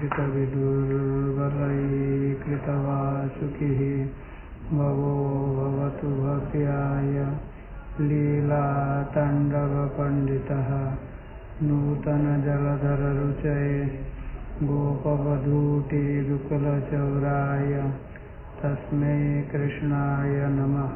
कृतवासुकिः भवो भवतु भव्याय लीलाताण्डवपण्डितः नूतनजलधररुचये गोपवधूटिरुकुलचौराय तस्मै कृष्णाय नमः।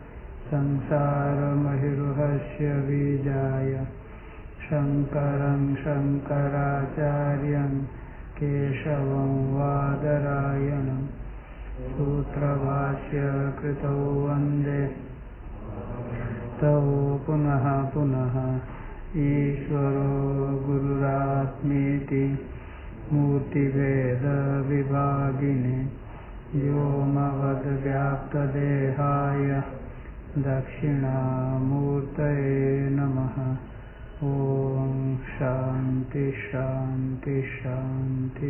संसारमहिरुहस्य बीजाय शङ्करं शङ्कराचार्यं केशवं वादरायणं सूत्रभाष्य कृतौ वन्दे तौ पुनः पुनः। ईश्वरो गुरुरात्मेति मूर्तिभेदविभागिने व्योमवद्व्याप्तदेहाय दक्षिणामूर्तये नमः। ओम शांति शांति शांति।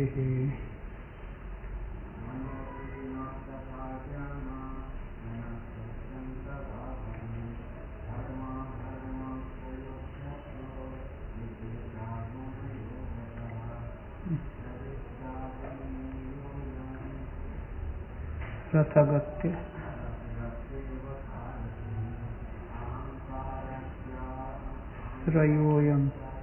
रथगत्य श्रयोयम्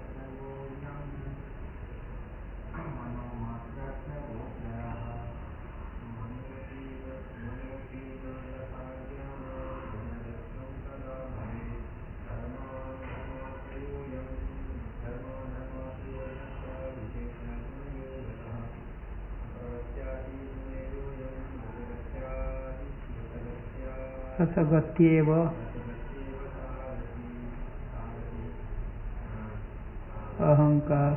रथगत्येव अहंकार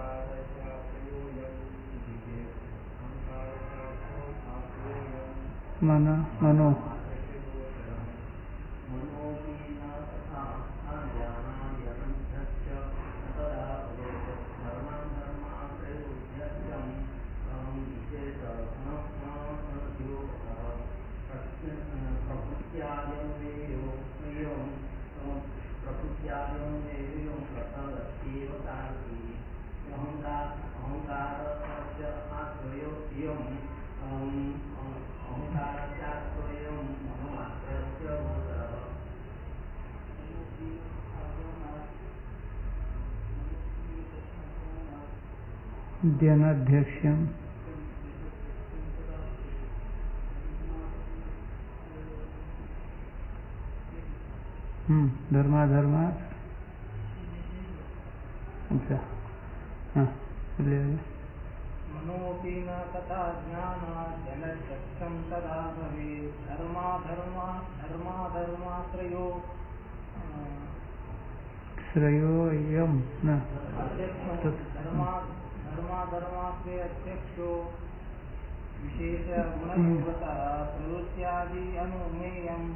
मनो ध्यनाध्यक्ष्यम् धर्मा अच्छा हाँ ले मनोपि न तथा ज्ञानात् जलचक्षं तदा भवेत्। धर्माधर्माश्रयो श्रयोयं न धर्माधर्माश्रय अध्यक्षो विशेषगुणयोगतः प्रवृत्त्यादि अनुमेयम्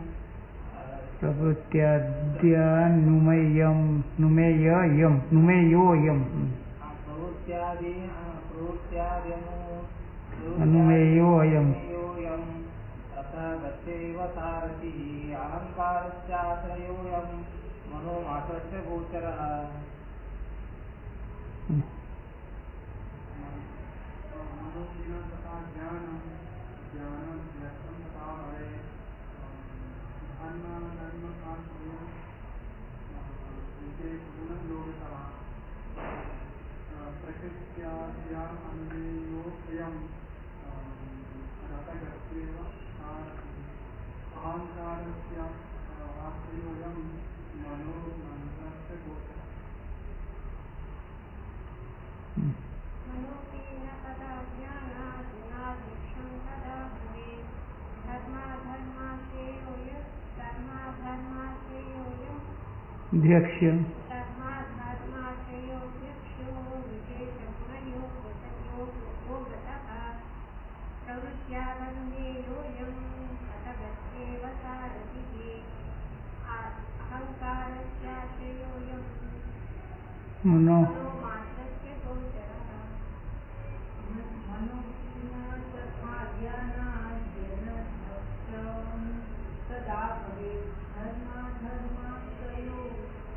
अनुमेयोऽयम् तथा गत्यैव सारथिः अहङ्कारस्याश्रयोऽयं मनोमात्रस्य गोचरः। ध्यक्ष्यम् मनो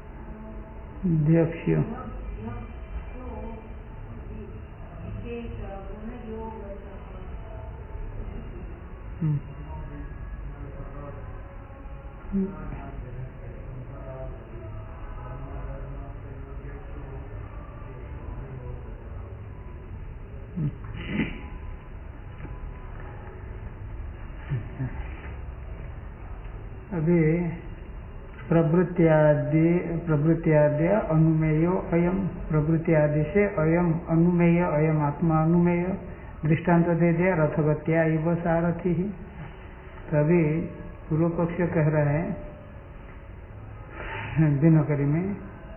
ध्यक्ष्य अभी प्रवृत्ति आदि अनुमेयो अयम, प्रवृत्ति आदि से अयम अनुमेय, अयम आत्मा अनुमेय दृष्टांत दे दिया रथगत्या इव सारथी ही। तभी पूर्व पक्ष कह रहा है दिनकरी में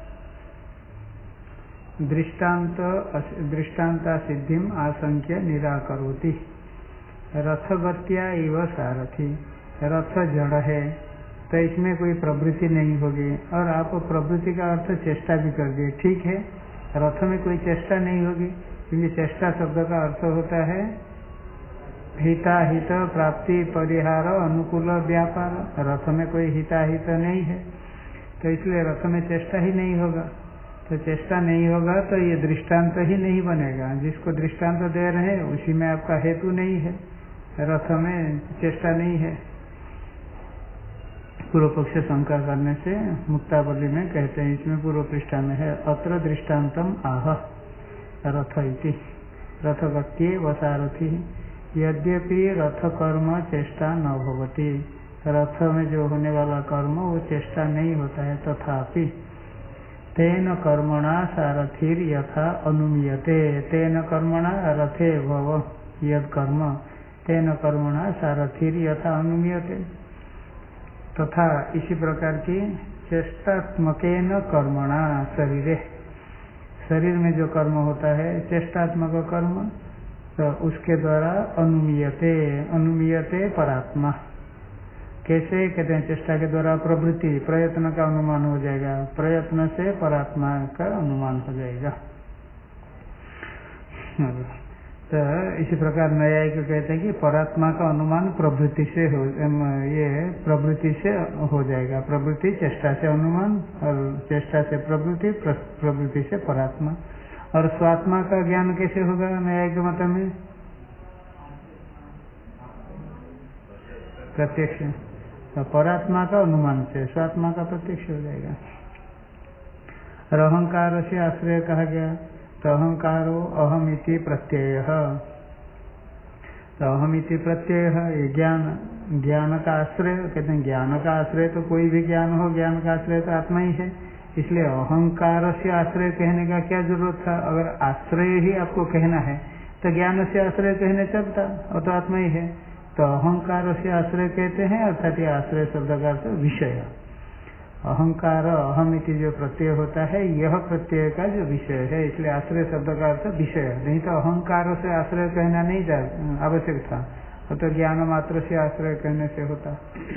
दृष्टांता सिद्धिम आशंक्य निराकरोति। रथगत्या इव सारथी, रथ जड़ है तो इसमें कोई प्रवृत्ति नहीं होगी, और आप प्रवृत्ति का अर्थ चेष्टा भी कर दिए, ठीक है। रथ में कोई चेष्टा नहीं होगी, क्योंकि चेष्टा शब्द का अर्थ होता है हिताहित प्राप्ति परिहार अनुकूल व्यापार। रथ में कोई हिताहित नहीं है, तो इसलिए रथ में चेष्टा ही नहीं होगा। तो चेष्टा नहीं होगा तो ये दृष्टांत ही नहीं बनेगा। जिसको दृष्टांत दे रहे हैं उसी में आपका हेतु नहीं है, रथ में चेष्टा नहीं है। पूर्व पक्ष शंका करने से मुक्तावली में कहते हैं, इसमें पूर्व पृष्ठा में है अत्र दृष्टान्तम आह रथ इति रथगत्ये वसारथी। यद्यपि रथ कर्म चेष्टा न भवति, रथ में जो होने वाला कर्म वो चेष्टा नहीं होता है, तथापि तेन कर्मणा सारथिर यथा अनुमीयते। तेन कर्मणा रथे भव यद कर्म तेन कर्मणा सारथिर यथा अनुमीयते। तथा इसी प्रकार की चेष्टात्मकेन कर्मणा शरीरे, शरीर में जो कर्म होता है चेष्टात्मक कर्म, तो उसके द्वारा अनुमीयते, अनुमीयते परात्मा। कैसे कहते हैं? चेष्टा के द्वारा प्रवृत्ति प्रयत्न का अनुमान हो जाएगा, प्रयत्न से परात्मा का अनुमान हो जाएगा। तो इसी प्रकार न्यायिक कहते हैं कि परात्मा का अनुमान प्रवृत्ति से हो, ये प्रवृत्ति से हो जाएगा। प्रवृत्ति चेष्टा से अनुमान, और चेष्टा से प्रवृत्ति, प्रवृत्ति से परात्मा। और स्वात्मा का ज्ञान कैसे होगा न्यायिक मत में? प्रत्यक्ष। तो परात्मा का अनुमान से स्वात्मा का प्रत्यक्ष हो जाएगा। और अहंकार से आश्रय कहा गया, तो अहंकारो अहमिति प्रत्यय। तो अहमिति प्रत्यय ये ज्ञान, ज्ञान का आश्रय कहते हैं। ज्ञान का आश्रय तो कोई भी ज्ञान हो, ज्ञान का आश्रय तो आत्मा ही है। इसलिए अहंकार से आश्रय कहने का क्या जरूरत था? अगर आश्रय ही आपको कहना है तो ज्ञान से आश्रय कहने चलता, और तो आत्मा ही है। तो अहंकार से आश्रय कहते हैं, अर्थात ये आश्रय शब्द का अर्थ विषय। अहंकार अहमिति जो प्रत्यय होता है यह प्रत्यय का जो विषय है, इसलिए आश्रय शब्द का अर्थ विषय। नहीं तो अहंकार से आश्रय कहना नहीं आवश्यक था, वो तो ज्ञान मात्र से आश्रय कहने से होता।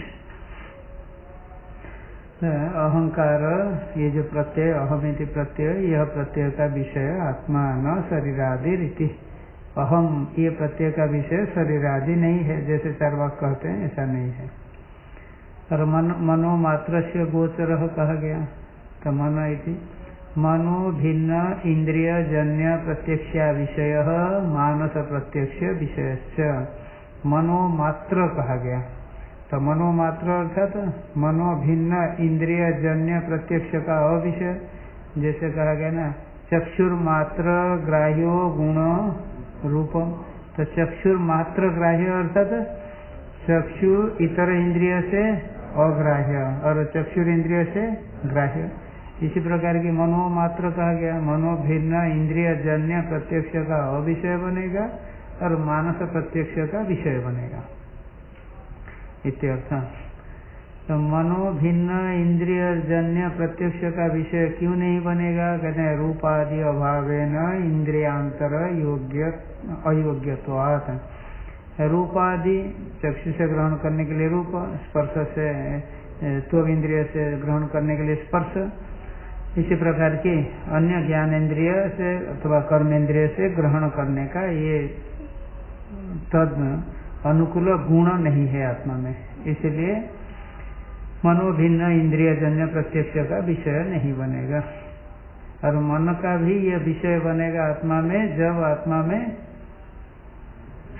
अहंकार ये जो प्रत्यय अहमिति प्रत्यय, यह प्रत्यय का विषय आत्मा न शरीरादि रीति। अहम ये प्रत्यय का विषय शरीरादि नहीं है, जैसे चार्वाक कहते हैं, ऐसा नहीं है। और मनो मात्र से गोचर कहा गया, तो मनो इति मनो भिन्न इंद्रिय जन्य प्रत्यक्ष विषय मानस प्रत्यक्ष विषयश्च। मनो मात्र कहा गया, तो मनो मात्र अर्थात मनो भिन्न इंद्रिय जन्य प्रत्यक्ष का अविषय। जैसे कहा गया ना, चक्षुर्मात्र ग्राह्यो गुण रूपम। तो चक्षुर्मात्र ग्राह्य अर्थात चक्षु इतर इंद्रिय से अग्राह्य और चक्षुर इंद्रिय से ग्राह्य। इसी प्रकार की मनो मात्र कहा गया, मनो भिन्न इंद्रिय जन्य प्रत्यक्ष का अविषय बनेगा और मानस प्रत्यक्ष का विषय बनेगा, इत्यर्थ। तो मनो भिन्न इंद्रिय जन्य प्रत्यक्ष का विषय क्यों नहीं बनेगा? कहते हैं रूपादि अभावेन इंद्रियांतर योग्य अयोग्यत्वात्। रूपादि चक्षु से ग्रहण करने के लिए रूप, स्पर्श से त्वग इंद्रिय से ग्रहण करने के लिए स्पर्श। इसी प्रकार की अन्य ज्ञानेन्द्रिय से अथवा कर्मेंद्रिय से ग्रहण करने का ये तद अनुकूल गुण नहीं है आत्मा में, इसलिए मनोभिन्न इंद्रिय जन्य प्रत्यक्ष का विषय नहीं बनेगा। और मन का भी यह विषय बनेगा आत्मा में, जब आत्मा में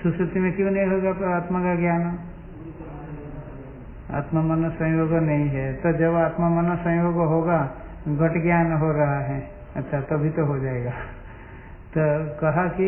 सुसुप्ति में क्यों नहीं होगा आत्मा का ज्ञान? आत्मा मन संयोग नहीं है, तो जब आत्मा मन संयोग होगा घट ज्ञान हो रहा है, अच्छा तभी तो हो जाएगा। तो कहा कि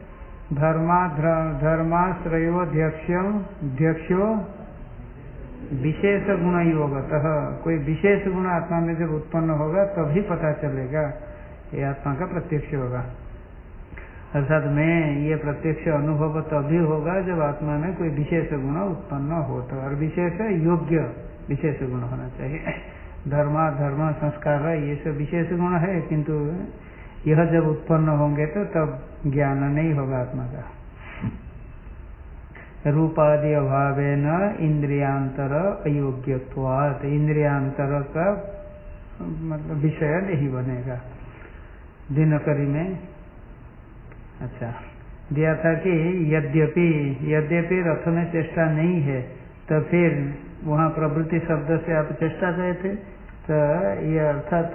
धर्माश्रयोध्यक्षो विशेष गुण योगतः, कोई विशेष गुण आत्मा में जब उत्पन्न होगा तभी पता चलेगा ये आत्मा का प्रत्यक्ष होगा। अर्थात में ये प्रत्यक्ष अनुभव तभी होगा जब आत्मा में कोई विशेष गुण उत्पन्न हो, तो और विशेष योग्य विशेष गुण होना चाहिए। धर्म संस्कार ये सब विशेष गुण है, किंतु यह जब उत्पन्न होंगे तो तब ज्ञान नहीं होगा आत्मा का। रूपादि अभावेन इंद्रियांतर अयोग्यत्वात्, इंद्रियांतर का मतलब विषय नहीं बनेगा। दिनकरी में अच्छा दिया था कि यद्यपि रथ में चेष्टा नहीं है, तो फिर वहाँ प्रवृत्ति शब्द से आप चेष्टा गए थे, तो ये अर्थात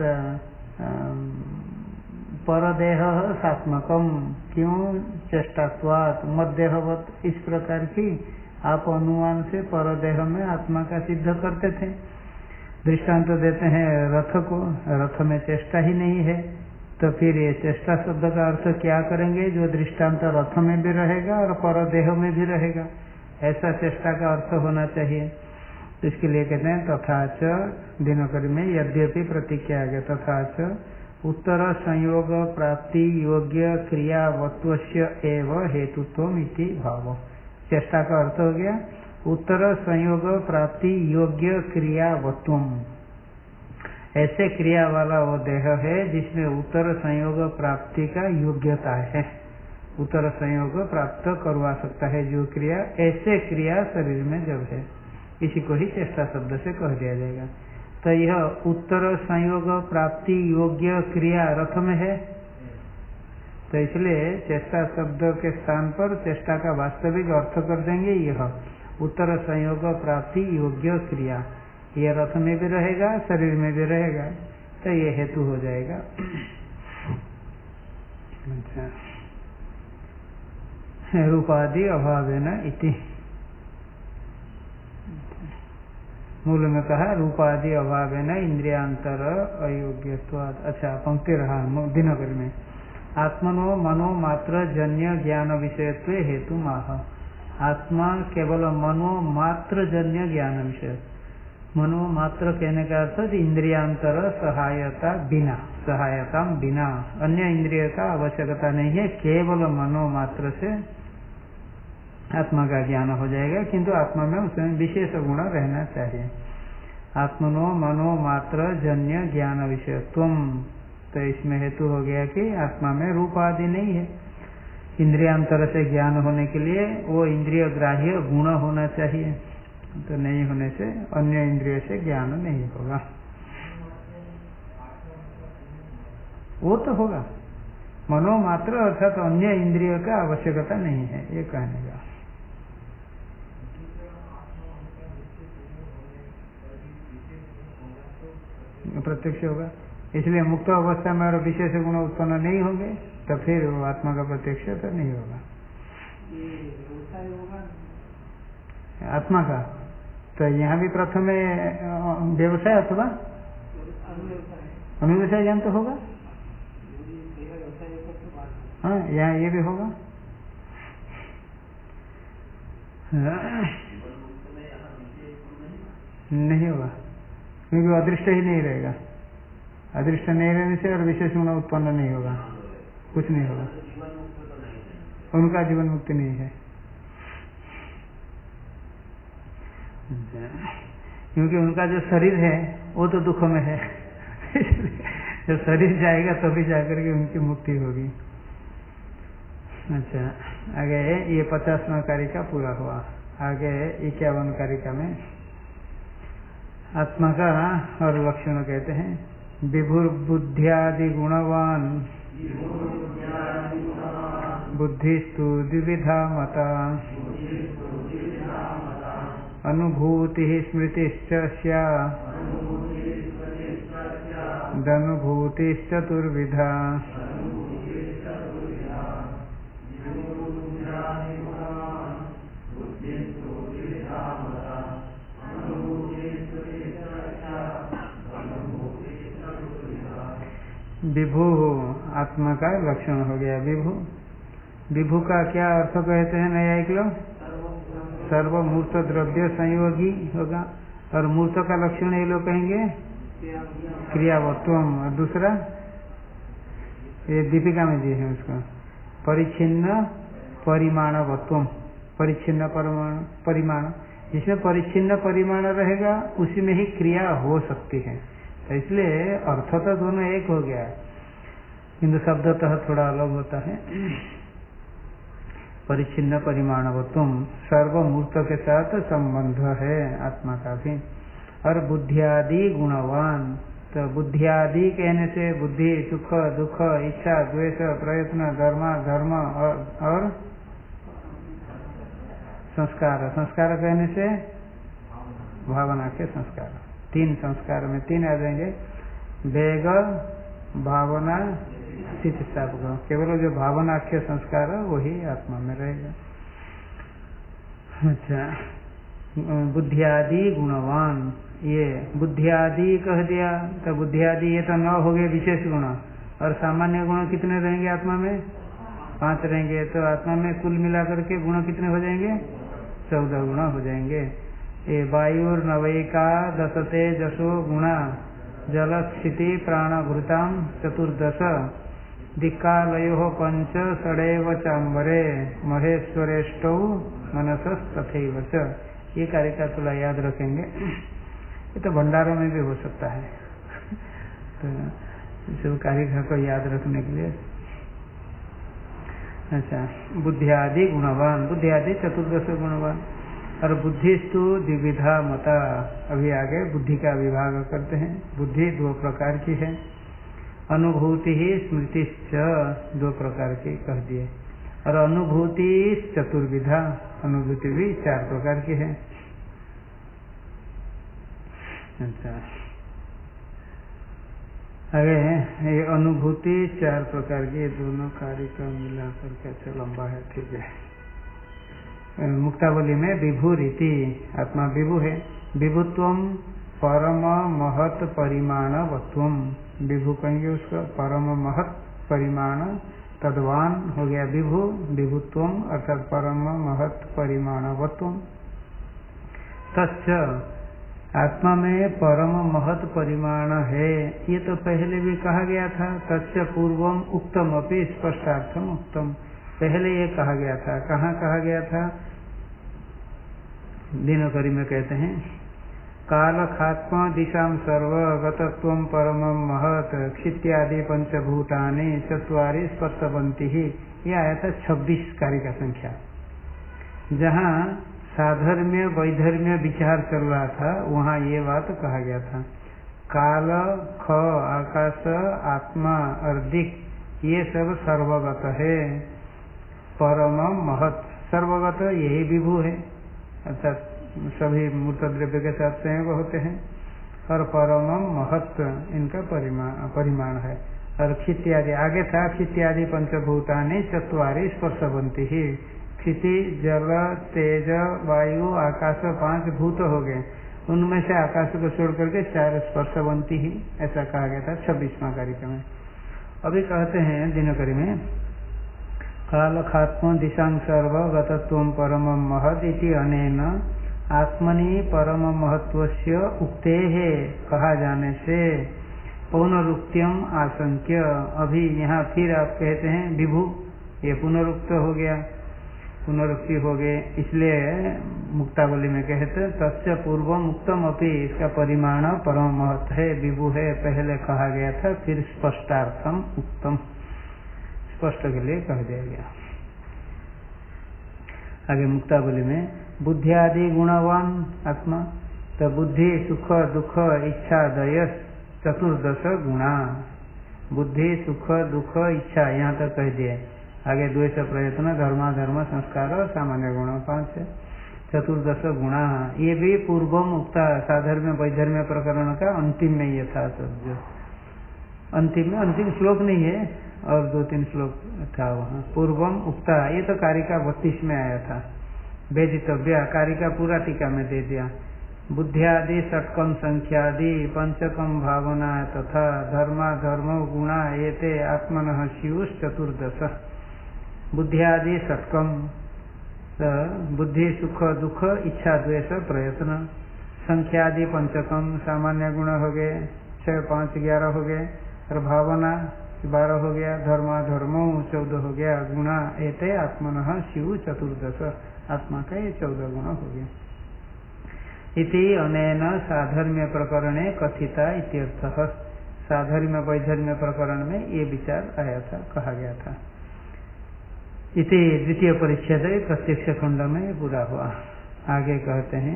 परदेह सात्मकम, क्यों चेष्टात्वात् मध्यवत, इस प्रकार की आप अनुमान से परदेह में आत्मा का सिद्ध करते थे। दृष्टांत तो देते हैं रथ को, रथ में चेष्टा ही नहीं है, तो फिर ये चेष्टा शब्द का अर्थ क्या करेंगे? जो दृष्टांत रथ में भी रहेगा और परदेह में भी रहेगा, ऐसा चेष्टा का अर्थ होना चाहिए। तो इसके लिए कहते हैं तथाच, दिनकरी में यद्यपि प्रतीक किया गया, तथाच उत्तर संयोग प्राप्ति योग्य क्रियावत्वस्य एव हेतुत्वम इति भाव। चेष्टा का अर्थ हो गया उत्तर संयोग प्राप्ति योग्य क्रियावत्वम, ऐसे क्रिया वाला वो देह है जिसमें उत्तर संयोग प्राप्ति का योग्यता है, उत्तर संयोग प्राप्त करवा सकता है जो क्रिया, ऐसे क्रिया शरीर में जब है, इसी को ही चेष्टा शब्द से कह दिया जाएगा। तो यह उत्तर संयोग प्राप्ति योग्य क्रिया रथ में है, तो इसलिए चेष्टा शब्द के स्थान पर चेष्टा का वास्तविक अर्थ कर देंगे यह उत्तर संयोग प्राप्ति योग्य क्रिया, ये रथ में भी रहेगा शरीर में भी रहेगा, तो ये हेतु हो जाएगा। रूपादि अभावेन इति, मूल में कहा रूपादि अभावेन इंद्रियांतर अयोग्यत्वात्। अच्छा पंक्ति रहा दिनकर में, आत्मनो मनो मात्र जन्य ज्ञान विषयत्व हेतु माह। आत्मा केवल मनो मात्र जन्य ज्ञान विषय, मनो मात्र कहने का अर्थ इंद्रियांतर सहायता बिना, सहायता बिना, अन्य इंद्रिय का आवश्यकता नहीं है, केवल मनो मात्र से आत्मा का ज्ञान हो जाएगा, किंतु आत्मा में उसमें विशेष गुण रहना चाहिए। आत्मनो मनो मात्र जन्य ज्ञान विषयत्वम, तो इसमें हेतु हो गया कि आत्मा में रूप आदि नहीं है, इंद्रियांतर से ज्ञान होने के लिए वो इंद्रिय ग्राह्य गुण होना चाहिए, तो नहीं होने से अन्य इंद्रिय से ज्ञान नहीं होगा। वो तो होगा मनो मात्र, अर्थात तो अन्य इंद्रिय का आवश्यकता नहीं है, ये कहने का। प्रत्यक्ष होगा, इसलिए मुक्त अवस्था में और विशेष गुण उत्पन्न नहीं होंगे, तो फिर वो आत्मा का प्रत्यक्ष तो नहीं होगा। आत्मा का तो यहाँ भी प्रथम व्यवसाय अथवा अनुव्यवसाय ज्ञान तो होगा, हाँ यहाँ ये भी होगा। नहीं होगा, क्योंकि अदृष्ट ही नहीं रहेगा, अदृष्ट नहीं रहने से और विशेष गुण उत्पन्न नहीं होगा, कुछ नहीं होगा, उनका जीवन मुक्ति नहीं है, क्योंकि उनका जो शरीर है वो तो दुख में है जब शरीर जाएगा तभी जाकर के उनकी मुक्ति होगी। अच्छा आगे ये 50वां कारिका पूरा हुआ, आगे 51 कारिका में आत्मा का और लक्षण कहते हैं, विभुर्बुद्ध्यादि गुणवान बुद्धिस्तु द्विविधा मता, अनुभूति स्मृतिश्च दनुभूतिश्चतुर्विधा। विभु आत्मा का लक्षण हो गया। विभु, विभु का क्या अर्थ कहते हैं न्यायिक लोग? सर्वमूर्त द्रव्य संयोगी होगा। और मूर्त का लक्षण ये लोग कहेंगे क्रियावत्वम। और दूसरा ये दीपिका में दिए हैं उसका परिच्छिन्न परिमाणवत्वम। परिच्छिन्न परिमाण, जिसमें परिच्छिन्न परिमाण रहेगा उसी में ही क्रिया हो सकती है। तो इसलिए अर्थ तो दोनों एक हो गया, किंतु शब्दतः थोड़ा अलग होता है। परिच्छिन्न परिमाणवत्वम सर्वमूर्त के साथ संबंध है आत्मा का भी। और बुद्धियादि गुणवान, तो बुद्धियादि कहने से बुद्धि, सुख दुख, इच्छा द्वेष प्रयत्न, धर्म और संस्कार। संस्कार कहने से भावना के संस्कार, तीन संस्कार में तीन आ जाएंगे, वेग भावना स्थिति स्थापक। केवल जो भावनाख्य संस्कार वही आत्मा में रहेगा। अच्छा, बुद्धियादि गुणवान, ये बुद्धियादि कह दिया तो बुद्धियादि ये तो 9 हो गए विशेष गुण। और सामान्य गुण कितने रहेंगे आत्मा में? 5 रहेंगे। तो आत्मा में कुल मिलाकर के गुण कितने हो जाएंगे? 14 गुण हो जाएंगे। ये वायुर्नवैका दशते जशो गुणा जल स्थिति प्राणभृताम 14 दिक्कालयो 5 षडेव चांबरे महेश्वरेष्टौ मनसस्तथैव च। ये कार्य का थोड़ा याद रखेंगे, ये तो भंडारों में भी हो सकता है। तो सब कार्य को याद रखने के लिए। अच्छा, बुद्धियादि गुणवान, बुद्धियादि 14 गुणवान। और बुद्धिस्तु द्विविधा मता, अभी आगे बुद्धि का विभाग करते हैं। बुद्धि 2 प्रकार की है, अनुभूति ही स्मृतिश्च 2 प्रकार की कह दिए। और अनुभूति चतुर्विधा, अनुभूति भी 4 प्रकार की है। अच्छा, आगे ये अनुभूति 4 प्रकार की, दोनों कार्य का मिला करके अच्छा लंबा है, ठीक है। मुक्तावली में विभु रीति, आत्मा विभु है। विभुत्वम परम महत परिमाणवत्वम, विभु कहेंगे उसका परम महत परिमाण, तद्वान हो गया विभु। विभुत्वम अर्थात परम महत परिमाणवत्वम। तच्च, आत्मा में परम महत परिमाण है, ये तो पहले भी कहा गया था। तच्च पूर्वम उक्तम अपि स्पष्टार्थम उक्तम, पहले ये कहा गया था। कहाँ कहा गया था? दिनकरी में कहते हैं कालखात्मा दिशाम सर्वगतत्वम परमं महत् क्षित्यादि पंचभूतानि चत्वारि स्पर्शवन्ति ही। ये आया था 26 कार्य का संख्या। जहाँ साधर्म्य वैधर्म्य विचार चल रहा था वहाँ ये बात कहा गया था। काल, ख, आकाश, आत्मा और दिक् ये सब सर्वगत है। परम महत्, सर्वगत यही विभु है, अर्थात सभी मूर्त द्रव्य के साथ संयोग होते हैं। और परम महत्व इनका परिमाण है। और क्षित्यादि आगे था, क्षित्यादि पंचभूतानि चत्वारि स्पर्शवन्ति ही। क्षिति, जल, तेज, वायु, आकाश 5 भूत हो गए, उनमें से आकाश को छोड़ करके 4 स्पर्शवन्ति ही, ऐसा कहा गया था 26वां कार्यक्रम में। अभी कहते हैं दिनकरी में कालखात्म दिशां सर्वगतत्वं परमं महत् इति अनेन आत्मनि परम महत्वस्य उक्तेः कहा जाने से पुनरुक्त्यम आशंक्य। अभी यहाँ फिर आप कहते हैं विभु, ये पुनरुक्त हो गया, पुनरुक्ति हो गए, इसलिए मुक्तावली में कहते तस्य पूर्वम उक्तम अपि, इसका परिमाण परम महत् है, विभु है, पहले कहा गया था, फिर स्पष्टार्थम उक्तम, स्पष्ट के लिए कह दिया गया। आगे मुक्तावली में बुद्धियादि गुणवान आत्मा, तो बुद्धि, सुख दुख इच्छा दयस 14 गुणा। बुद्धि, सुख दुख इच्छा यहाँ तक कह दिए। आगे द्वेष प्रयत्न धर्म संस्कार और सामान्य गुण 5 है। 14 गुणा, ये भी पूर्वम उक्ता साधर्म्य वैधर्म्य प्रकरण का अंतिम में ये था। सब जो अंतिम में, अंतिम श्लोक नहीं है और 2-3 श्लोक था वहाँ। पूर्वम उक्ता, ये तो कारिका 32 में आया था। वेदितव्य कारिका पूरा टीका में दे दिया। बुद्धियादि षट्कम संख्यादि पंचकम भावना तथा धर्मा धर्म गुणा एते आत्मनः स्युः चतुर्दश। बुद्धियादि षट्कम बुद्धि सुख दुख इच्छा द्वेष प्रयत्न, संख्यादि पंचकम सामान्य गुण हो गए 6 5 11 हो गए, और भावना 12 हो गया, धर्मा धर्मो 14 हो गया, गुणा एते आत्मनः स्युः चतुर्दश, आत्मा का ये 14 गुण हो गया। इति अनेन साधर्म्य प्रकरणे कथिता इत्यर्थः। साधर्म्य वैधर्म्य प्रकरण में ये विचार आया था, कहा गया था। इति द्वितीय परिच्छेद प्रत्यक्ष खंड में पूरा हुआ। आगे कहते हैं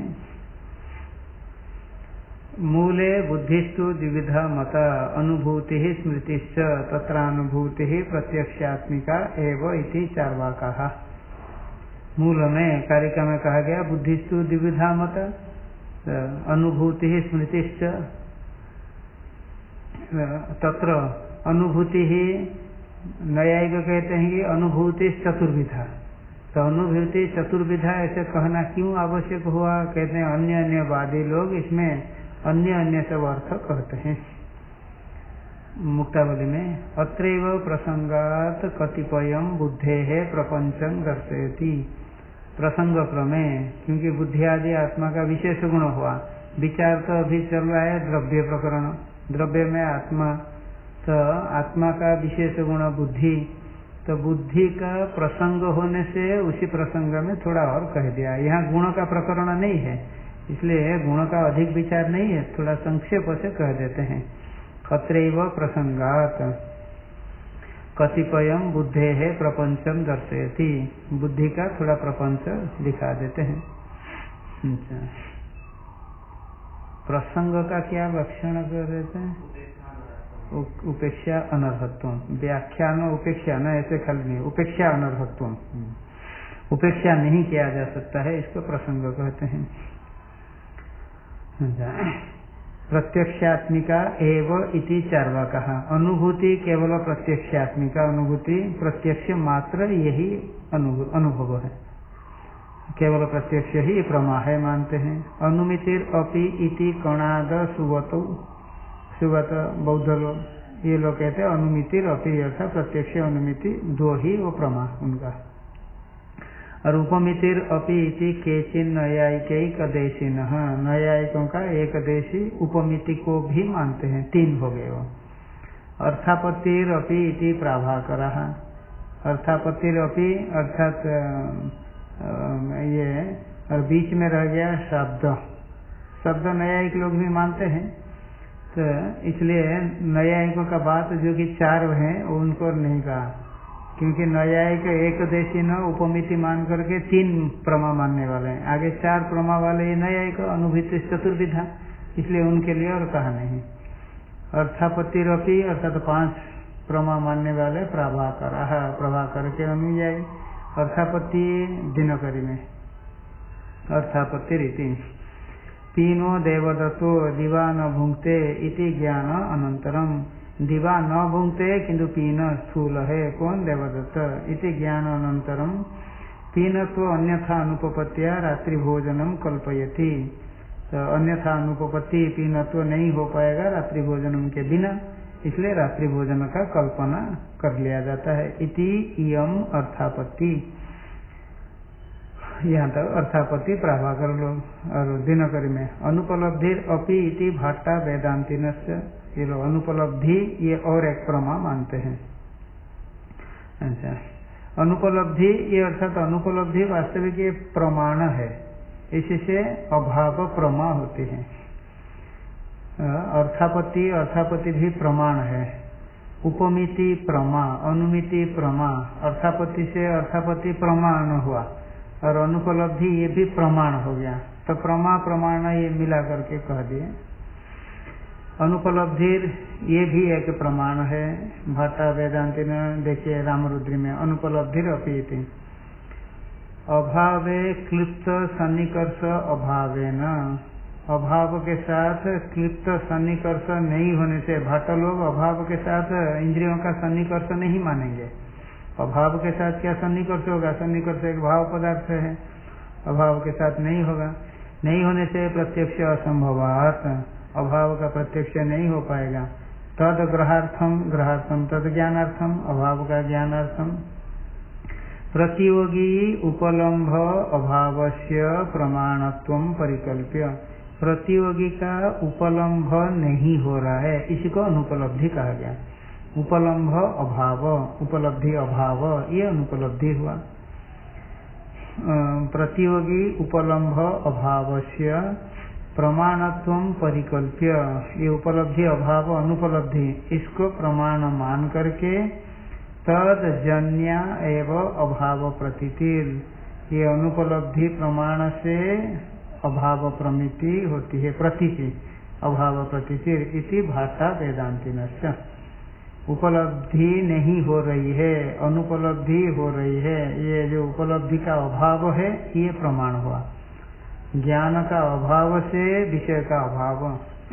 मूले बुद्धिस्तु द्विविधा मता अनुभूति स्मृतिश्च तत्रानुभूति प्रत्यक्षात्मिका एव इति चार्वाकाः। मूल में कारिका में कहा गया बुद्धिस्तु द्विविधा मता अनुभूति स्मृतिश्च, तत्र अनुभूति ही न्यायिक कहते हैं कि अनुभूति चतुर्विधा। तो अनुभूति चतुर्विधा ऐसे कहना क्यों आवश्यक हुआ? कहते हैं अन्य अन्य वादी लोग इसमें अन्य अन्य सब अर्थ कहते हैं। मुक्तावली में अत्रैव प्रसंगात कतिपयम बुद्धेः प्रपंचम दर्शयति। प्रसंग क्रमे, क्योंकि बुद्धि आदि आत्मा का विशेष गुण हुआ। विचार तो अभी चल रहा है द्रव्य प्रकरण, द्रव्य में आत्मा, तो आत्मा का विशेष गुण बुद्धि, तो बुद्धि का प्रसंग होने से उसी प्रसंग में थोड़ा और कह दिया। यहाँ गुण का प्रकरण नहीं है, इसलिए गुण का अधिक विचार नहीं है, थोड़ा संक्षेप से कह देते हैं। अत्रैव प्रसंगात कतिपयम बुद्धेः प्रपंचम दर्शयति, बुद्धि का थोड़ा प्रपंच दिखा देते हैं। प्रसंग का क्या लक्षण कर देते हैं? उपेक्षा अनर्हत्व, व्याख्यान उपेक्षा न, ऐसे खाली नहीं, उपेक्षा अनर्हत्व, उपेक्षा नहीं किया जा सकता है, इसको प्रसंग कहते हैं। प्रत्यक्षात्मिका एव इति चार्वाकः। अनुभूति केवल प्रत्यक्षात्मिका अनुभूति, प्रत्यक्ष मात्र यही अनुभव है, केवल प्रत्यक्ष ही प्रमा है मानते हैं। अनुमितिर अपि इति कणाद सुवतो, सुवत बौद्ध लोग ये लोग कहते हैं अनुमितिर अपि अर्थात प्रत्यक्ष अनुमिति दो ही वो प्रमा उनका। और उपमितिर अपि इति केचिन नैयायिकैकदेशिनः, नैयायिकों का एक देशी उपमिति को भी मानते हैं, 3 हो गए वो। अर्थापत्तिर अपि इति प्राभाकरः, अर्थापत्तिर अपि अर्थात ये और बीच में रह गया शब्द, शब्द नैयायिक लोग भी मानते हैं, तो इसलिए नैयायिकों का बात जो कि 4 हैं उनको नहीं कहा, क्योंकि न्यायिक एक देशी न उपमिति मान करके 3 प्रमा मानने वाले हैं, आगे 4 प्रमा वाले ये न्यायिक अनुभूति चतुर्विधा, इसलिए उनके लिए और कहा नहीं। अर्थापत्तिरपि अर्थात 5 प्रमा मानने वाले प्रभाकर, प्रभाकर के अनुयायी। अर्थापत्ति दिनकरी में अर्थापत्ति रीति तीनों देवदत्तो दिवा न भुंगते इति ज्ञान अनंतरम, दिवा न भुंगते किंतु पीन स्थूल है, कौन? देवदत्त। इति ज्ञान अनंतरम पीनत्व अन्यथा अनुपपत्तिया रात्रि भोजनम कल्पयति, तो अन्यथा अनुपपत्ति पीनत्व नहीं हो पाएगा रात्रि भोजनम के बिना, इसलिए रात्रि भोजन का कल्पना कर लिया जाता है। इति इयम अर्थापत्ति, यहाँ तक अर्थापत्ति प्राभाकर लोग। और दिनकरी में अनुपलब्धिर अपि इति भाट्टा वेदांतिनस्य, ये लोग अनुपलब्धि ये और एक प्रमा मानते हैं। अच्छा, अनुपलब्धि ये अर्थात अनुपलब्धि वास्तविक ये प्रमाण है, इससे अभाव प्रमा होती है। अर्थापत्ति, अर्थापत्ति भी प्रमाण है। उपमिति प्रमा, अनुमिति प्रमा, अर्थापत्ति से अर्थापत्ति प्रमाण हुआ और अनुपलब्धि ये भी प्रमाण हो गया, तो प्रमा प्रमाण ये मिला करके कह दिए। अनुपलब्धिर ये भी एक प्रमाण है, भाटा वेदांति ने देखिए रामरुद्री में अनुपलब्धिर अपि इति अभावे क्लिप्त सन्निकर्ष अभावे न, अभाव के साथ क्लिप्त सन्निकर्ष नहीं होने से, भाटा लोग अभाव के साथ इंद्रियों का सन्निकर्ष नहीं मानेंगे। अभाव के साथ क्या सन्निकर्ष होगा? सन्निकर्ष एक भाव पदार्थ है, अभाव के साथ नहीं होगा। नहीं होने से प्रत्यक्ष असंभवात, अभाव का प्रत्यक्ष नहीं हो पाएगा। तद ग्रहार्थम तद ज्ञानार्थम, अभाव का ज्ञानार्थम। प्रतियोगी उपलम्भ अभावस्य प्रमाणत्वं परिकल्प्य, प्रतियोगी का उपलम्भ नहीं हो रहा है, इसी को अनुपलब्धि कहा गया। उपलम्भ अभाव, उपलब्धि अभाव, ये अनुपलब्धि हुआ। प्रतियोगी उपलम्भ अभावस्य प्रमाणत्वं परिकल्प्य, ये उपलब्धि अभाव अनुपलब्धि, इसको प्रमाण मान करके तद जन्य एवं अभाव प्रतीतिर, ये अनुपलब्धि प्रमाण से अभाव प्रमिति होती है, प्रतीति अभाव प्रतीतिर इति भाषा वेदांतिनस्य। उपलब्धि नहीं हो रही है, अनुपलब्धि हो रही है, ये जो उपलब्धि का अभाव है ये प्रमाण हुआ। ज्ञान का अभाव से विषय का अभाव।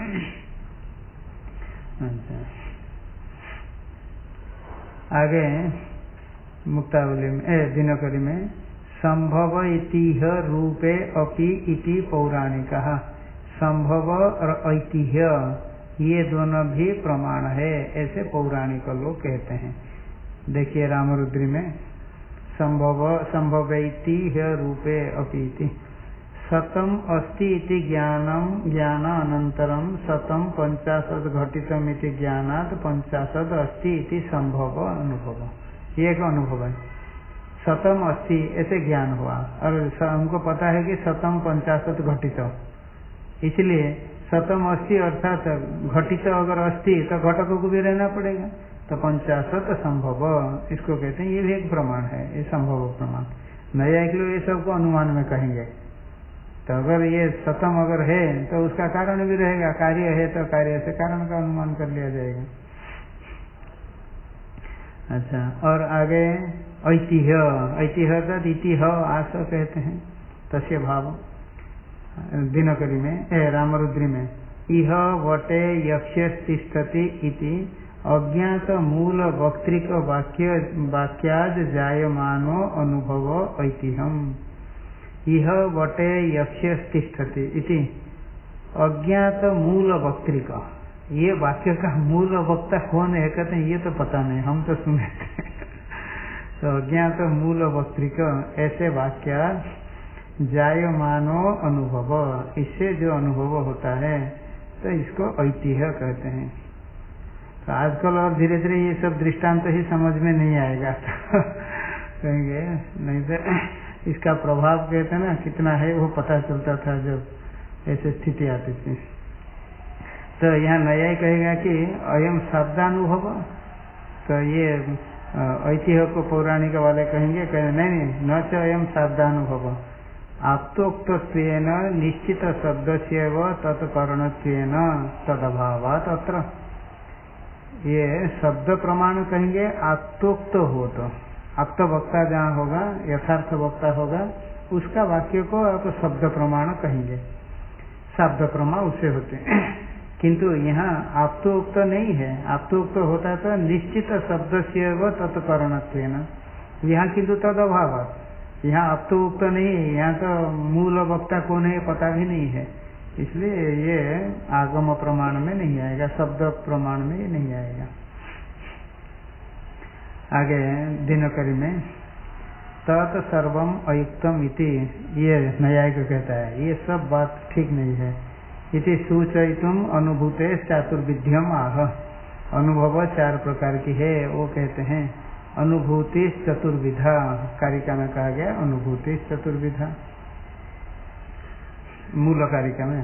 आगे मुक्तावली में दिनकरी में संभव इतिह रूपे अपि इति पौराणिका, संभव और ऐतिह्य ये दोनों भी प्रमाण है, ऐसे पौराणिक लोग कहते हैं। देखिए रामरुद्री में संभवैतिह्य रूपे अपि इति, सतम अस्ति इति ज्ञानम ज्ञान अनंतरम सतम 50 घटितम इति ज्ञानात् 50 अस्ति इति संभव अनुभव, ये एक अनुभव है। सतम अस्ति ऐसे ज्ञान हुआ और हमको पता है कि सतम 50 घटित, इसलिए सतम अस्ति अर्थात घटित अगर अस्ति तो घटक को भी रहना पड़ेगा, तो 50 संभव, इसको कहते हैं। ये भी एक प्रमाण है, ये संभव प्रमाण। नया एक लोग ये सबको अनुमान में कहेंगे, तो अगर ये सतम अगर है तो उसका कारण भी रहेगा, कार्य है तो कार्य से कारण का अनुमान कर लिया जाएगा। अच्छा, और आगे ऐतिह्य, ऐतिह्य तद इतिह आस कहते हैं, तस्य भाव। दिनकरी में रामरुद्री में इह वटे यक्ष्य तिष्ठति इति अज्ञात मूल वक्तृक वाक्याज जायमानो अनुभव ऐतिह्यम। इह वटे यक्ष्य तिष्ठति इति अज्ञात मूल वक्तृक, ये वाक्य का मूल वक्ता कौन है कहते हैं, ये तो पता नहीं, हम तो सुने थे। तो अज्ञात मूल वक्तृक ऐसे वाक्य जायमानो अनुभव, इससे जो अनुभव होता है तो इसको ऐतिह्य कहते हैं। तो आजकल और धीरे धीरे ये सब दृष्टांत ही समझ में नहीं आएगा, तो कहेंगे नहीं तो इसका प्रभाव कहते हैं ना कितना है वो पता चलता था जब ऐसी स्थिति आती थी। तो यहाँ नया ही कहेगा कि अयम शब्दानुभव, तो ये ऐतिह्य को पौराणिक वाले कहेंगे नहीं न च अयम शब्दानुभव, आप्तोक्तत्वेन निश्चित शब्दस्यैव तत्करणत्वेन तदभावात् अत्र, ये शब्द प्रमाण कहेंगे आप्तोक्त हो, तो आप्त वक्ता जहाँ होगा, यथार्थ वक्ता होगा, उसका वाक्य को आप शब्द प्रमाण कहेंगे, शब्द प्रमाण उससे होते हैं। किंतु यहाँ आप्तोक्त नहीं है, आप्तोक्त होता तो निश्चित शब्दस्यैव तत्करणत्वेन, यहाँ किंतु तदभावात्, यहाँ अब तो उक्त नहीं है, यहाँ तो मूल वक्ता कौन है पता भी नहीं है, इसलिए ये आगम प्रमाण में नहीं आएगा, शब्द प्रमाण में ये नहीं आएगा। आगे दिनकरी में तत् सर्वम अयुक्तम इति, ये न्यायिक कहता है ये सब बात ठीक नहीं है। इति सूचयितुम अनुभूते चातुर्विध्यम आह, अनुभव 4 प्रकार की है, वो कहते हैं अनुभूति चतुर्विधा, कारिका में कहा गया अनुभूति चतुर्विधा, मूल कारिका में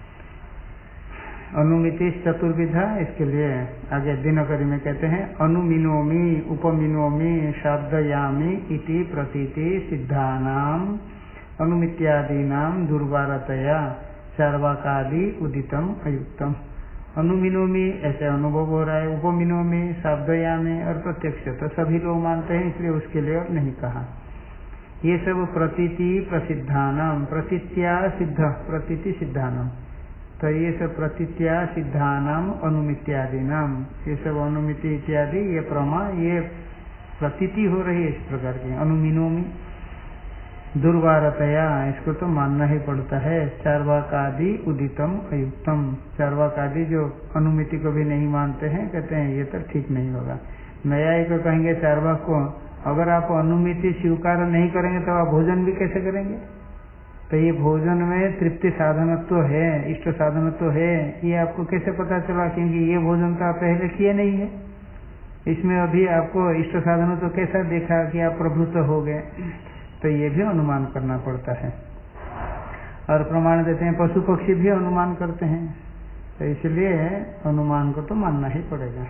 अनुमिति चतुर्विधा, इसके लिए आगे दिनकरी में कहते हैं अनुमिनोमि उपमिनोमि शाब्दयामि इति प्रतीति सिद्धानाम अनुमित्यादीनाम दुर्वारतया चार्वाकादि उदितम अयुक्तम। अनुमिनोमी ऐसे अनुभव हो रहा है, उपमिनोमी शब्दयामी और प्रत्यक्ष, तो सभी लोग मानते हैं, इसलिए उसके लिए नहीं कहा। ये सब प्रतीति प्रसिद्धानाम, प्रतीत्या सिद्ध प्रतीति सिद्धानाम, तो ये सब प्रतीत्या सिद्धानाम अनुमित्यादि नाम, ये सब अनुमिति इत्यादि ये प्रमा, ये प्रतीति हो रही है इस प्रकार की अनुमिनोमी। दुर्वारतया, इसको तो मानना ही पड़ता है। चार्वाकादि उदितम अयुक्तम, चार्वाकादि जो अनुमिति को भी नहीं मानते हैं, कहते हैं ये तो ठीक नहीं होगा। न्यायिक को कहेंगे चार्वाक को, अगर आप अनुमिति स्वीकार नहीं करेंगे तो आप भोजन भी कैसे करेंगे? तो ये भोजन में तृप्ति साधनत्व है, इष्ट साधनत्व है, ये आपको कैसे पता चला? क्योंकि ये भोजन तो आप पहले किए नहीं है, इसमें अभी आपको इष्ट साधनत्व कैसा देखा कि आप प्रभुत्व हो गए? तो ये भी अनुमान करना पड़ता है। और प्रमाण देते हैं, पशु पक्षी भी अनुमान करते हैं, तो इसलिए अनुमान को तो मानना ही पड़ेगा।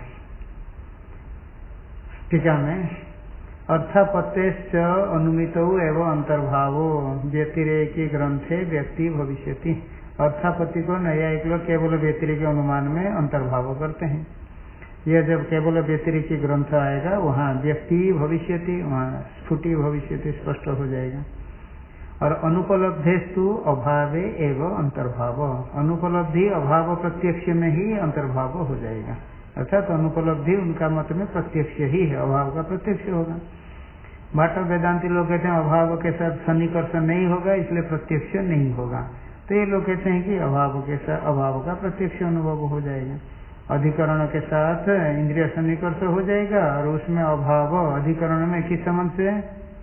टीका में अर्थापत्तेश्च अनुमितौ एवं अंतर्भावो व्यतिरेकी ग्रंथे व्यक्ति भविष्यति। अर्थापत्ति को न्यायिक लोग केवल व्यतिरेकी अनुमान में अंतर्भाव करते हैं। यह जब केवल व्यतिरेकी ग्रंथ आएगा वहाँ व्यक्ति भविष्यति, वहाँ स्फुटी भविष्यति, स्पष्ट हो जाएगा। और अनुपलब्धेस्तु अभावे एवं अंतर्भाव, अनुपलब्धि अभाव प्रत्यक्ष में ही अंतर्भाव हो जाएगा। अर्थात अनुपलब्धि उनका मत में प्रत्यक्ष ही है, अभाव का प्रत्यक्ष होगा। भाट वेदांति लोग कहते हैं अभाव के साथ सन्निकर्ष नहीं होगा, इसलिए प्रत्यक्ष नहीं होगा। तो ये लोग कहते हैं कि अभाव के साथ अभाव का प्रत्यक्ष अनुभव हो जाएगा। अधिकरण के साथ इंद्रिय सन्निकर्ष हो जाएगा और उसमें अभाव अधिकरण में किस संबंध से?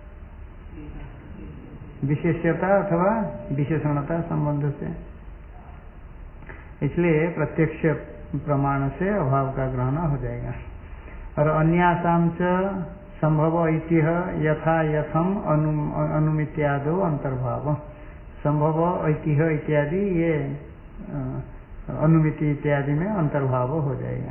विशेष्यता अथवा विशेषणता संबंध से। इसलिए प्रत्यक्ष प्रमाण से अभाव का ग्रहण हो जाएगा। और अन्यासाम च संभव ऐतिह यथा यथम अनुमित्यादो अंतर्भाव, संभव ऐतिह इत्यादि ये अनुमिति इत्यादि में अंतर्भाव हो जाएगा।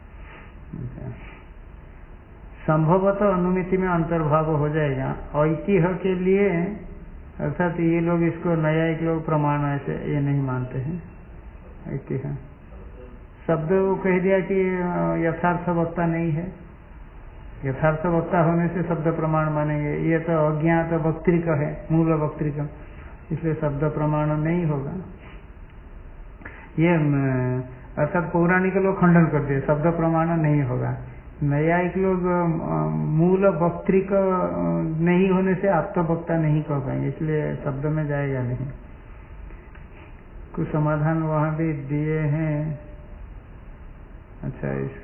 संभवतः अनुमिति में अंतर्भाव हो जाएगा। ऐतिह के लिए अर्थात ये लोग इसको न्यायिक लोग प्रमाण ऐसे ये नहीं मानते हैं। ऐतिह शब्द वो कह दिया कि यथार्थ वक्ता नहीं है, यथार्थ वक्ता होने से शब्द प्रमाण मानेंगे। ये तो अज्ञात वक्तृक है, मूल वक्तृक, इसलिए शब्द प्रमाण नहीं होगा। ये अर्थात पौराणिक लोग खंडन कर दिए, शब्द प्रमाण नहीं होगा। न्यायिक लोग मूल वक्तृक नहीं होने से आप तो वक्ता नहीं कह पाएंगे, इसलिए शब्द में जाएगा नहीं। कुछ समाधान वहाँ भी दिए हैं। अच्छा, इस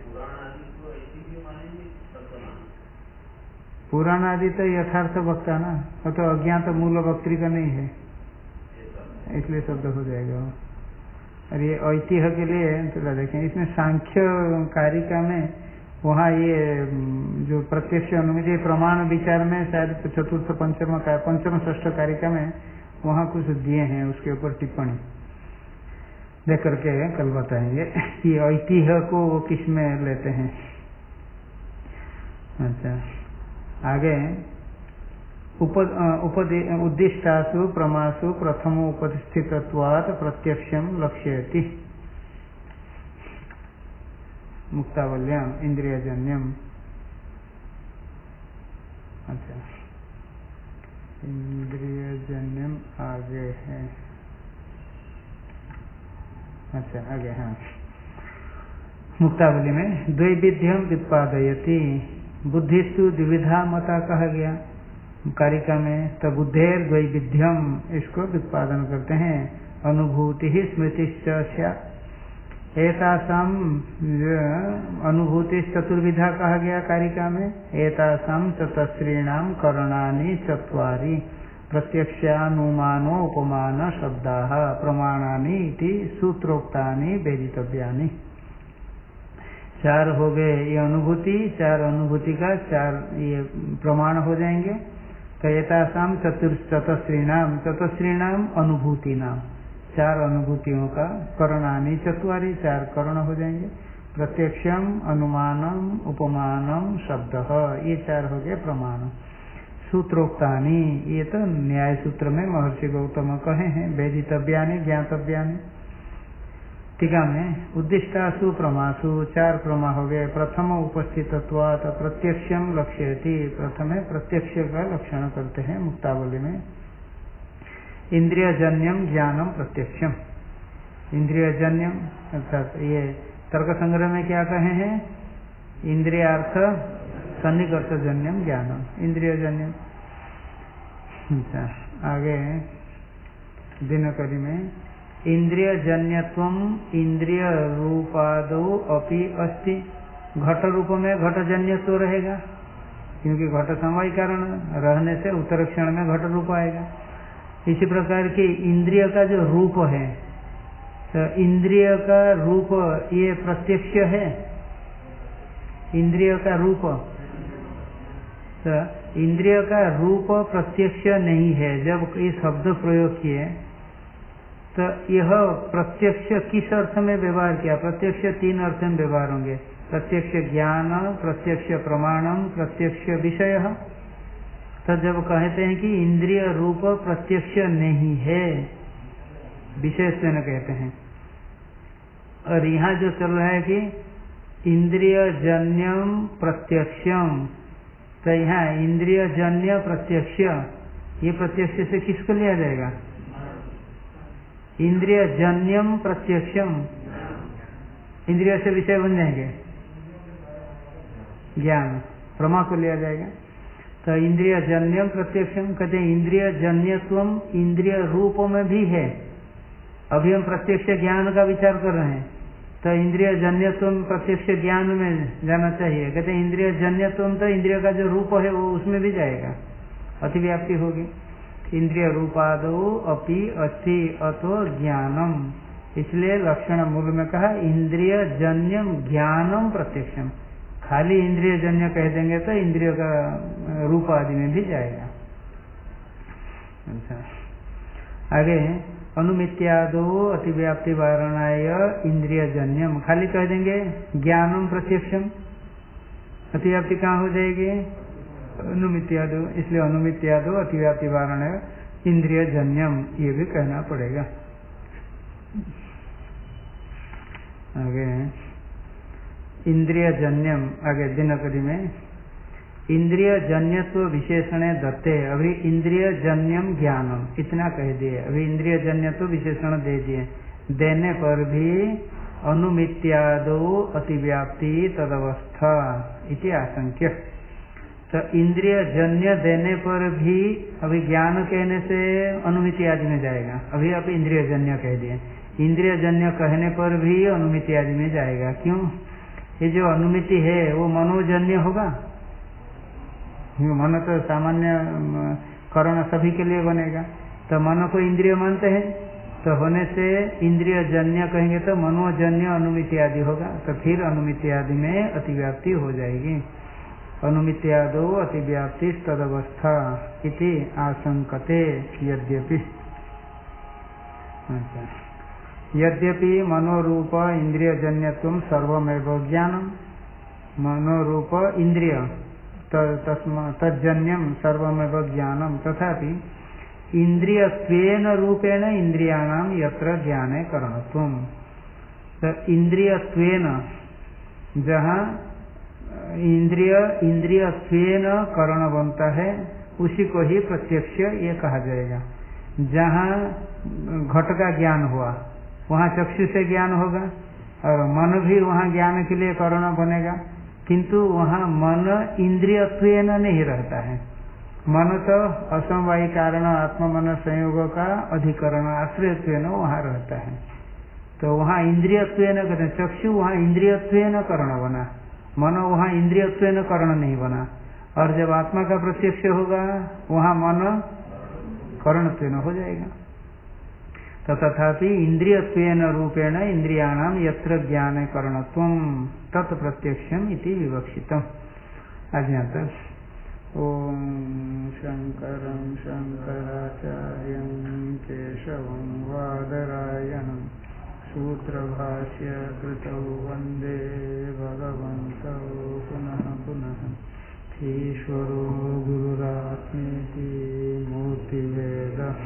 पुराण आदि तो यथार्थ वक्ता ना, वो तो अज्ञात मूल वक्तृक नहीं है, इसलिए शब्द हो जाएगा। और ये ऐतिह्य के लिए चला देखें, इसमें सांख्य कारिका में वहाँ ये जो प्रत्यक्ष अनुमिति प्रमाण विचार में शायद चतुर्थ पंचम षष्ठ कारिका में वहाँ कुछ दिए हैं, उसके ऊपर टिप्पणी देख करके कल बताएंगे कि ऐतिह्य को वो किस में लेते हैं। अच्छा, आगे उद्दिष्टासु प्रमासु प्रथमो उपस्थितत्वात् प्रत्यक्षम लक्ष्यति। मुक्तावल्याम इंद्रियजन्यम। अच्छा, इंद्रियजन्यम आगे है। अच्छा, आगे हाँ, मुक्तावली में द्वैविध्यम व्युत्पादयति। बुद्धिस्तु द्विविधा मता कहा गया कारिका में, तो बुद्धेर द्वैविध्यम इसको व्युत्पादन करते हैं। अनुभूति ही स्मृतिश्च स्यात्। एतासाम अनुभूति चतुर्विधा कहा गया कारिका में। एतासाम चतस्रीणाम करणानि चत्वारि प्रत्यक्षानुमानो उपमान शब्दाः प्रमाणानि इति सूत्रोक्तानि वेदितव्यानि। चार हो गए ये अनुभूति, चार अनुभूति का चार ये प्रमाण हो जाएंगे। तो एतासाम चतस्रीणाम, चतस्रीणाम अनुभूति नाम, चार अनुभूतियों का करणानि चत्वारि, चार करण हो जाएंगे। प्रत्यक्षम अनुमानम उपमानम शब्द, ये चार हो गए प्रमाण। सूत्रोक्तानि, ये तो न्याय सूत्र में महर्षि गौतम कहे हैं, वेदितव्यानि ज्ञातव्यानि। टीका में उद्दिष्टासु प्रमासु, चार प्रमा हो गए। प्रथम उपस्थितत्वात् प्रत्यक्षम लक्ष्यति, प्रथम प्रत्यक्ष का लक्षण करते हैं मुक्तावली में। इंद्रियजन्यम ज्ञानम प्रत्यक्षम, इंद्रियजन्यम अर्थात ये तर्क संग्रह में क्या कहे हैं? इंद्रियार्थ सन्निकर्षजन्यम ज्ञानम, इंद्रियजन्यम। अच्छा, आगे दिनकरी में इंद्रिय जन्यत्वम इंद्रिय रूपादो अपि अस्ति। घट रूप में घटजन्यत्व रहेगा, क्योंकि घट समवाय कारण रहने से उत्तर क्षण में घट रूप आएगा। इसी प्रकार के इंद्रिय का जो रूप है, तो इंद्रिय का रूप ये प्रत्यक्ष है। इंद्रिय का रूप, तो इंद्रिय का रूप प्रत्यक्ष नहीं है। जब ये शब्द प्रयोग किए तो यह प्रत्यक्ष किस अर्थ में व्यवहार किया? प्रत्यक्ष तीन अर्थ में व्यवहार होंगे, प्रत्यक्ष ज्ञान, प्रत्यक्ष प्रमाणम, प्रत्यक्ष विषय। तो जब कहते हैं कि इंद्रिय रूप प्रत्यक्ष नहीं है, विशेषण कहते हैं। और यहाँ जो चल रहा है कि इंद्रिय जन्यम प्रत्यक्षम, तो यहाँ इंद्रिय जन्य प्रत्यक्ष, ये प्रत्यक्ष से किसको लिया जाएगा? इंद्रिय जन्यम प्रत्यक्षम, इंद्रिय से विषय बन जाएंगे, ज्ञान प्रमा को लिया जाएगा। तो इंद्रिय जन्यम प्रत्यक्षम कहते हैं इंद्रिय जन्यत्वम इंद्रिय रूप में भी है। अभी हम प्रत्यक्ष ज्ञान का विचार कर रहे हैं, तो इंद्रिय जन्यत्वम प्रत्यक्ष ज्ञान में जाना चाहिए। कहते हैं इंद्रिय जन्यत्वम, तो इंद्रिय का जो रूप है वो उसमें भी जाएगा, अतिव्याप्ति होगी। इंद्रिय रूपादो अपि अस्ति अतो ज्ञानम, इसलिए लक्षण मूल में कहा इंद्रिय जन्यम ज्ञानम प्रत्यक्षम। खाली इंद्रिय जन्य कह देंगे तो इंद्रिय का रूप आदि में भी जाएगा। अच्छा, आगे अनुमित्यादो अतिव्याप्ति वारणाय इंद्रिय जन्यम, खाली कह देंगे ज्ञानम प्रत्यक्षम, अतिव्याप्ति कहाँ हो जाएगी? अनुमित्यादो, इसलिए अनुमित्यादो अतिव्याप्ति वारणाय इंद्रिय जन्यम, ये भी कहना पड़ेगा। आगे इंद्रिय जन्यम, आगे दिनकरी में इंद्रिय जन्यत्व विशेषण दत्ते। अभी इंद्रिय जन्यम ज्ञानम इतना कह दिए, अभी इंद्रिय जन्यत्व विशेषण दे दिए। देने पर भी अनुमित्यादो अतिव्याप्ति तदवस्था इति आशंक्य। तो इंद्रिय जन्य देने पर भी अभी ज्ञान कहने से अनुमिति आदि में जाएगा। अभी आप इंद्रिय जन्य कह दिए, इंद्रिय जन्य कहने पर भी अनुमिति आदि में जाएगा। क्यों? ये जो अनुमिति है वो मनोजन्य होगा। मन तो सामान्य करण सभी के लिए बनेगा, तो मन को इंद्रिय मानते हैं, तो होने से इंद्रिय जन्य कहेंगे तो मनोजन्य अनुमिति आदि होगा, तो फिर अनुमिति आदि में अतिव्याप्ति हो जाएगी। अनुमित्यादो अतिव्याप्ति तदवस्था इति आशंकते। यद्यपि यद्यपि मनोरूप इंद्रिय जन्यत्वम सर्वमेव ज्ञानम, मनोरूप इंद्रिय तज्जन्यम सर्वमेव ज्ञानम, तथापि इंद्रियत्वेन रूपेण इंद्रियाणाम यत्र ज्ञाने करणत्वम। तो इंद्रियत्वेन, जहाँ इंद्रियत्वेन करण बनता है उसी को ही प्रत्यक्ष ये कहा जाएगा। जहाँ घट का ज्ञान हुआ वहाँ चक्षु से ज्ञान होगा, और मन भी वहाँ ज्ञान के लिए करण बनेगा, किंतु वहाँ मन इंद्रियत्वेन नहीं रहता है। मन तो असमवायी कारण आत्म मन संयोग का अधिकरण आश्रयत्वेन वहाँ रहता है, तो वहाँ इंद्रियत्वेन कहते हैं। चक्षु वहाँ इंद्रियत्वेन करण बना, मन वहाँ इंद्रियत्वेन करण नहीं बना। और जब आत्मा का प्रत्यक्ष होगा वहाँ मन करणत्वेन हो जाएगा। तो तथापि इंद्रियत्वेन रूपेण इंद्रियाणाम यत्र ज्ञाने करणत्वम तत् प्रत्यक्षम इति विवक्षितम्। अज्ञात। ओम शंकरं शंकराचार्यं केशवं वादरायणं सूत्रभाष्य कृतौ वन्दे भगवन्तौ पुनः पुनः। ईश्वरो गुरुरात्मेति मूर्तिभेदः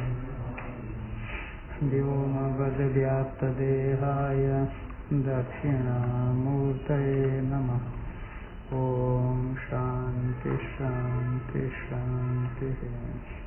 व्योमवद्व्याप्तदेहाय दक्षिणामूर्तये नमः। ओम शांति शांति शांति।